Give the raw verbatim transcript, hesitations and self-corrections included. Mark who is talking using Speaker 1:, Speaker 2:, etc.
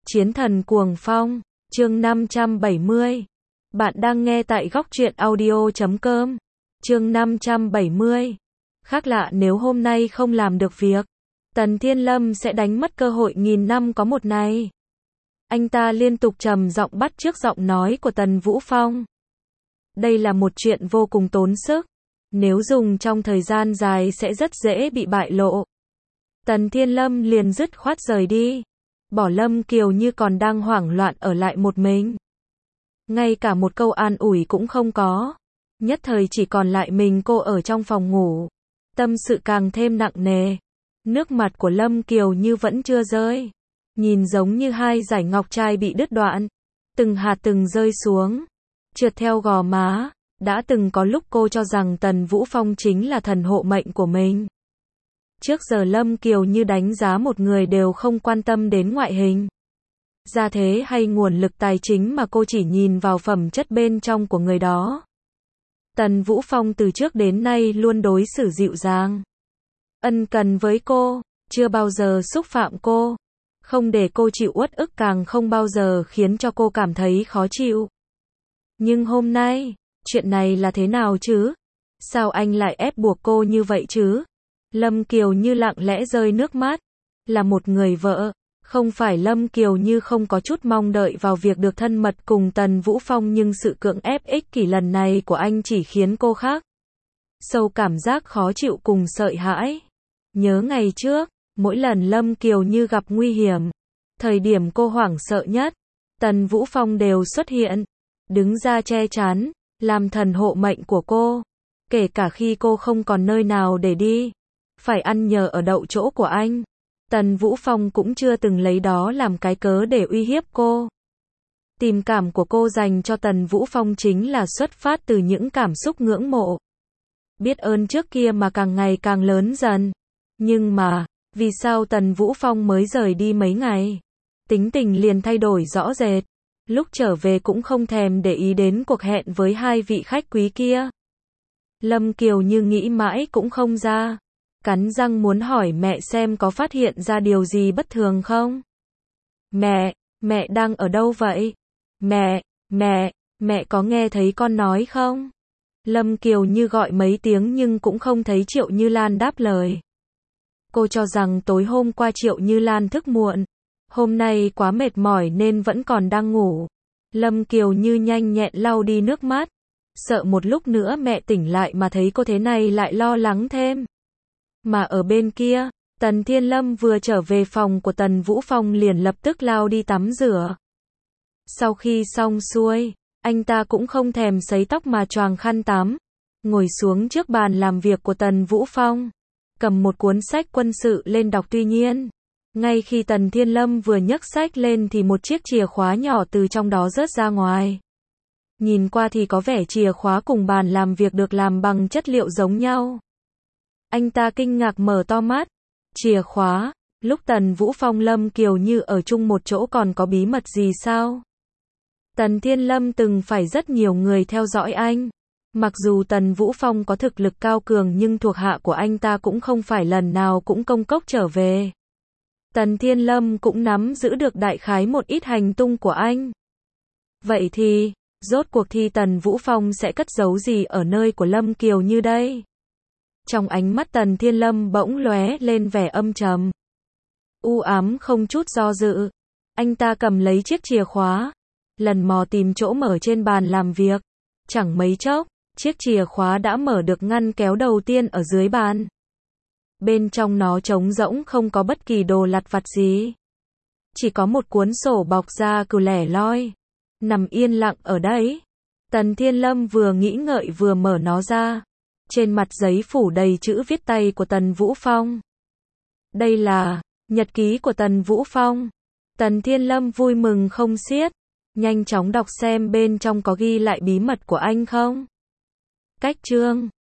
Speaker 1: Chiến thần cuồng phong, chương năm trăm bảy mươi. Bạn đang nghe tại góc truyện audio chấm com. Chương năm trăm bảy mươi. Khác lạ nếu hôm nay không làm được việc, Tần Thiên Lâm sẽ đánh mất cơ hội nghìn năm có một này. Anh ta liên tục trầm giọng bắt chước giọng nói của Tần Vũ Phong. Đây là một chuyện vô cùng tốn sức. Nếu dùng trong thời gian dài sẽ rất dễ bị bại lộ. Tần Thiên Lâm liền dứt khoát rời đi. Bỏ Lâm Kiều Như còn đang hoảng loạn ở lại một mình. Ngay cả một câu an ủi cũng không có. Nhất thời chỉ còn lại mình cô ở trong phòng ngủ. Tâm sự càng thêm nặng nề. Nước mặt của Lâm Kiều Như vẫn chưa rơi. Nhìn giống như hai dải ngọc trai bị đứt đoạn. Từng hạt từng rơi xuống. Trượt theo gò má. Đã từng có lúc cô cho rằng Tần Vũ Phong chính là thần hộ mệnh của mình. Trước giờ Lâm Kiều Như đánh giá một người đều không quan tâm đến ngoại hình, gia thế hay nguồn lực tài chính mà cô chỉ nhìn vào phẩm chất bên trong của người đó. Tần Vũ Phong từ trước đến nay luôn đối xử dịu dàng, ân cần với cô, chưa bao giờ xúc phạm cô, không để cô chịu uất ức, càng không bao giờ khiến cho cô cảm thấy khó chịu. Nhưng hôm nay, chuyện này là thế nào chứ? Sao anh lại ép buộc cô như vậy chứ? Lâm Kiều Như lặng lẽ rơi nước mắt. Là một người vợ, không phải Lâm Kiều Như không có chút mong đợi vào việc được thân mật cùng Tần Vũ Phong, nhưng sự cưỡng ép ích kỷ lần này của anh chỉ khiến cô khác sâu cảm giác khó chịu cùng sợ hãi. Nhớ ngày trước, mỗi lần Lâm Kiều Như gặp nguy hiểm, thời điểm cô hoảng sợ nhất, Tần Vũ Phong đều xuất hiện, đứng ra che chắn, làm thần hộ mệnh của cô. Kể cả khi cô không còn nơi nào để đi, phải ăn nhờ ở đậu chỗ của anh, Tần Vũ Phong cũng chưa từng lấy đó làm cái cớ để uy hiếp cô. Tình cảm của cô dành cho Tần Vũ Phong chính là xuất phát từ những cảm xúc ngưỡng mộ, biết ơn trước kia mà càng ngày càng lớn dần. Nhưng mà, vì sao Tần Vũ Phong mới rời đi mấy ngày, tính tình liền thay đổi rõ rệt, lúc trở về cũng không thèm để ý đến cuộc hẹn với hai vị khách quý kia. Lâm Kiều Như nghĩ mãi cũng không ra, cắn răng muốn hỏi mẹ xem có phát hiện ra điều gì bất thường không. Mẹ, mẹ đang ở đâu vậy? Mẹ, mẹ, mẹ có nghe thấy con nói không? Lâm Kiều Như gọi mấy tiếng nhưng cũng không thấy Triệu Như Lan đáp lời. Cô cho rằng tối hôm qua Triệu Như Lan thức muộn, hôm nay quá mệt mỏi nên vẫn còn đang ngủ. Lâm Kiều Như nhanh nhẹn lau đi nước mắt, sợ một lúc nữa mẹ tỉnh lại mà thấy cô thế này lại lo lắng thêm. Mà ở bên kia, Tần Thiên Lâm vừa trở về phòng của Tần Vũ Phong liền lập tức lao đi tắm rửa. Sau khi xong xuôi, anh ta cũng không thèm sấy tóc mà choàng khăn tắm, ngồi xuống trước bàn làm việc của Tần Vũ Phong, cầm một cuốn sách quân sự lên đọc. Tuy nhiên, ngay khi Tần Thiên Lâm vừa nhấc sách lên thì một chiếc chìa khóa nhỏ từ trong đó rớt ra ngoài. Nhìn qua thì có vẻ chìa khóa cùng bàn làm việc được làm bằng chất liệu giống nhau. Anh ta kinh ngạc mở to mắt. Chìa khóa, lúc Tần Vũ Phong Lâm Kiều Như ở chung một chỗ còn có bí mật gì sao? Tần Thiên Lâm từng phải rất nhiều người theo dõi anh. Mặc dù Tần Vũ Phong có thực lực cao cường nhưng thuộc hạ của anh ta cũng không phải lần nào cũng công cốc trở về. Tần Thiên Lâm cũng nắm giữ được đại khái một ít hành tung của anh. Vậy thì, rốt cuộc thì Tần Vũ Phong sẽ cất giấu gì ở nơi của Lâm Kiều Như đây? Trong ánh mắt Tần Thiên Lâm bỗng lóe lên vẻ âm trầm, u ám không chút do dự. Anh ta cầm lấy chiếc chìa khóa, lần mò tìm chỗ mở trên bàn làm việc. Chẳng mấy chốc, chiếc chìa khóa đã mở được ngăn kéo đầu tiên ở dưới bàn. Bên trong nó trống rỗng, không có bất kỳ đồ lặt vặt gì. Chỉ có một cuốn sổ bọc da cừu lẻ loi, nằm yên lặng ở đấy. Tần Thiên Lâm vừa nghĩ ngợi vừa mở nó ra. Trên mặt giấy phủ đầy chữ viết tay của Tần Vũ Phong. Đây là nhật ký của Tần Vũ Phong. Tần Thiên Lâm vui mừng không xiết, nhanh chóng đọc xem bên trong có ghi lại bí mật của anh không. Cách chương